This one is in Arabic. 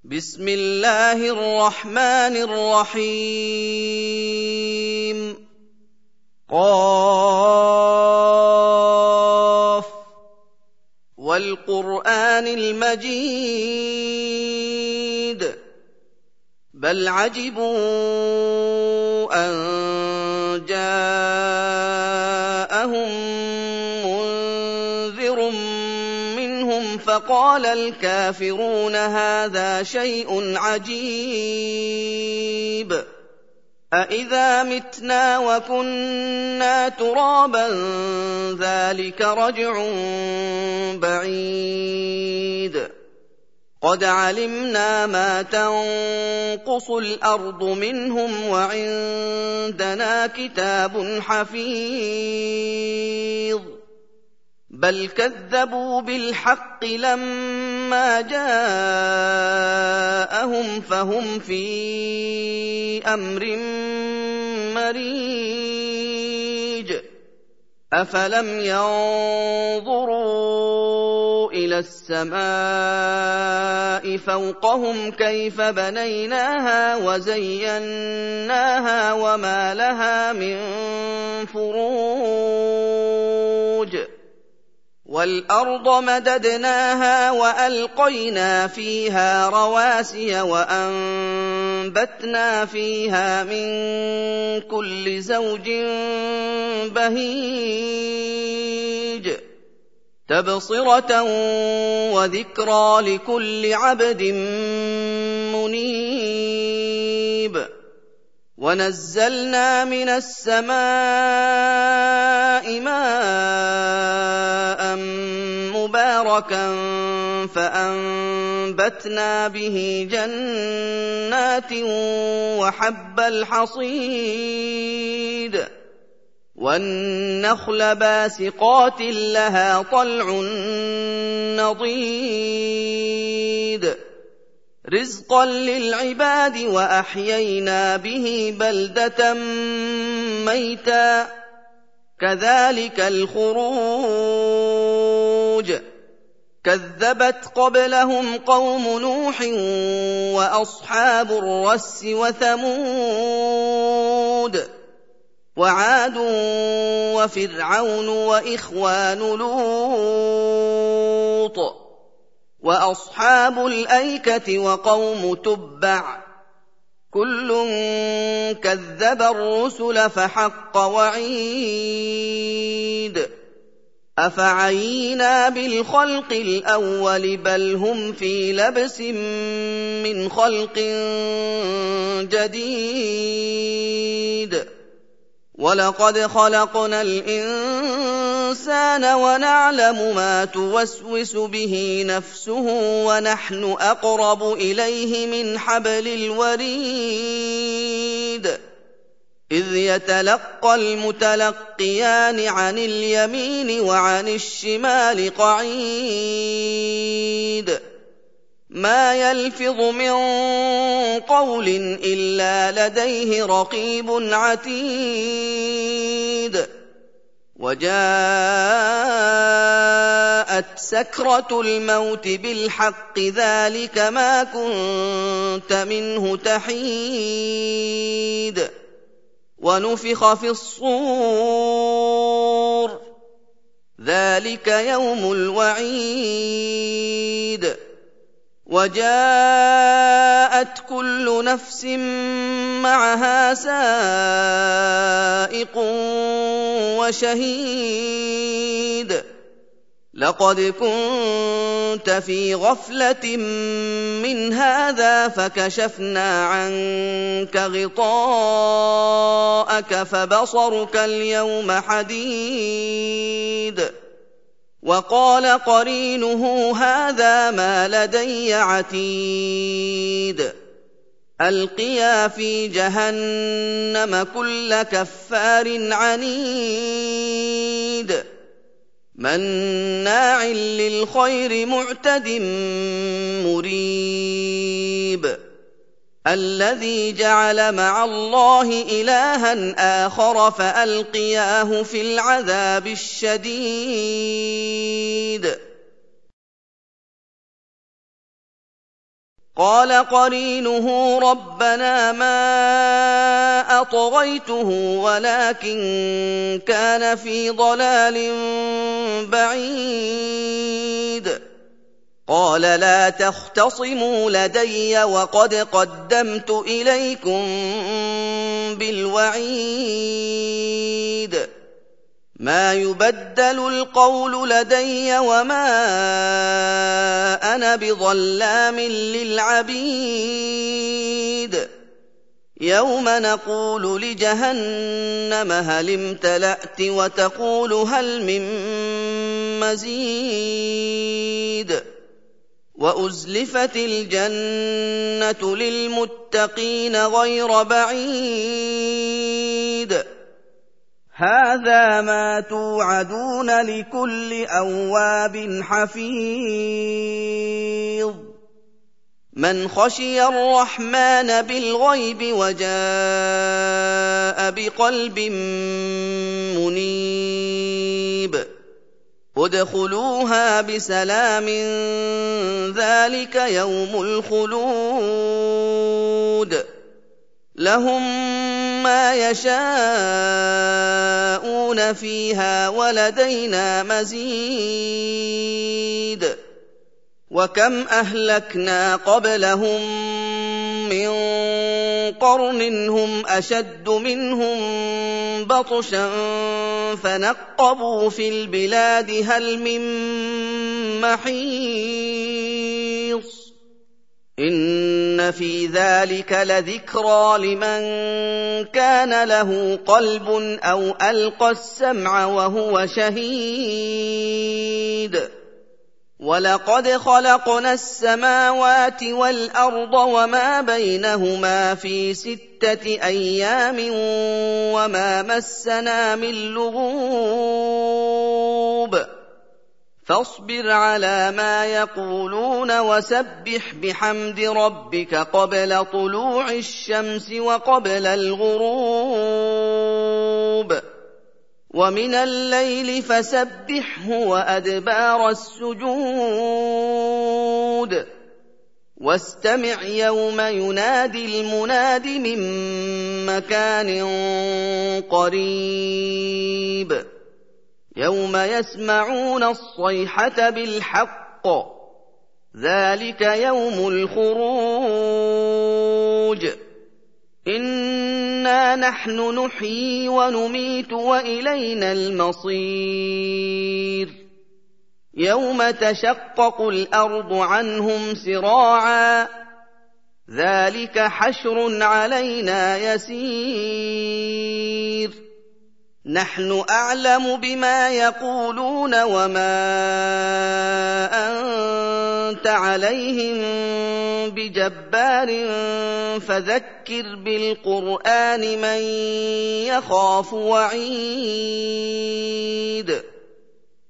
بسم الله الرحمن الرحيم قاف والقرآن المجيد بل عجبوا أن جاءهم منذر منهم فقال الكافرون هذا شيء عجيب أإذا متنا وكنا ترابا ذلك رجع بعيد قد علمنا ما تنقص الأرض منهم وعندنا كتاب حفيظ بل كذبوا بالحق لما جاءهم فهم في أمر مريج أفلم ينظروا إلى السماء فوقهم كيف بنيناها وزيناها وما لها من فروج والأرض مددناها وألقينا فيها رواسي وأنبتنا فيها من كل زوج بهيج تبصرة وذكرى لكل عبد منيب ونزلنا من السماء ماء مباركا فأنبتنا به جنات وحب الحصيد والنخل باسقات لها طلع نضيد رزقا للعباد وأحيينا به بلدة ميتا كذلك الخروج كذبت قبلهم قوم نوح وأصحاب الرس وثمود وعاد وفرعون وإخوان لوط وأصحاب الأيكة وقوم تبع كل كذب الرسل فحق وعيد أفعينا بالخلق الأول بل هم في لبس من خلق جديد ولقد خلقنا الإنسان ونعلم ما توسوس به نفسه ونحن أقرب إليه من حبل الوريد إذ يتلقى المتلقيان عن اليمين وعن الشمال قعيد ما يلفظ من قول إلا لديه رقيب عتيد وجاءت سكرة الموت بالحق ذلك ما كنت منه تحيد ونفخ في الصور ذلك يوم الوعيد وجاءت كل نفس معها سائق وشهيد لقد كنت في غفلة من هذا فكشفنا عنك غطاءك فبصرك اليوم حديد وقال قرينه هذا ما لدي عتيد ألقيا في جهنم كل كفار عنيد مناع للخير معتد مريب الذي جعل مع الله إلها آخر فألقياه في العذاب الشديد قال قرينه ربنا ما أطغيته ولكن كان في ضلال بعيد. قال لا تختصموا لدي وقد قدمت إليكم بالوعيد. ما يبدل القول لدي وما أنا بظلام للعبيد. يوم نقول لجهنم هل امتلأت وتقول هل من مزيد. وأزلفت الجنة للمتقين غير بعيد. هذا ما توعدون لكل أواب حفيظ. من خشي الرحمن بالغيب وجاء بقلب منيب. ادخلوها بسلام ذلك يوم الخلود. لهم ما يشاءون فيها ولدينا مزيد. وكم أهلكنا قبلهم من قرن هم أشد منهم بطشا فنقبوا في البلاد هل من محيص. إن في ذلك لذكرى لمن كان له قلب أو ألقى السمع وهو شهيد. ولقد خلقنا السماوات والأرض وما بينهما في 6 أيام وما مسنا من لغوب. فاصبر على ما يقولون وسبح بحمد ربك قبل طلوع الشمس وقبل الغروب. ومن الليل فسبحه وأدبار السجود. واستمع يوم ينادي المناد من مكان قريب. يوم يسمعون الصيحة بالحق ذلك يوم الخروج. إنا نحن نحيي ونميت وإلينا المصير. يوم تشقق الأرض عنهم سراعا ذلك حشر علينا يسير. نحن أعلم بما يقولون وما أنت عليهم بجبار فذكر بالقرآن من يخاف وعيد.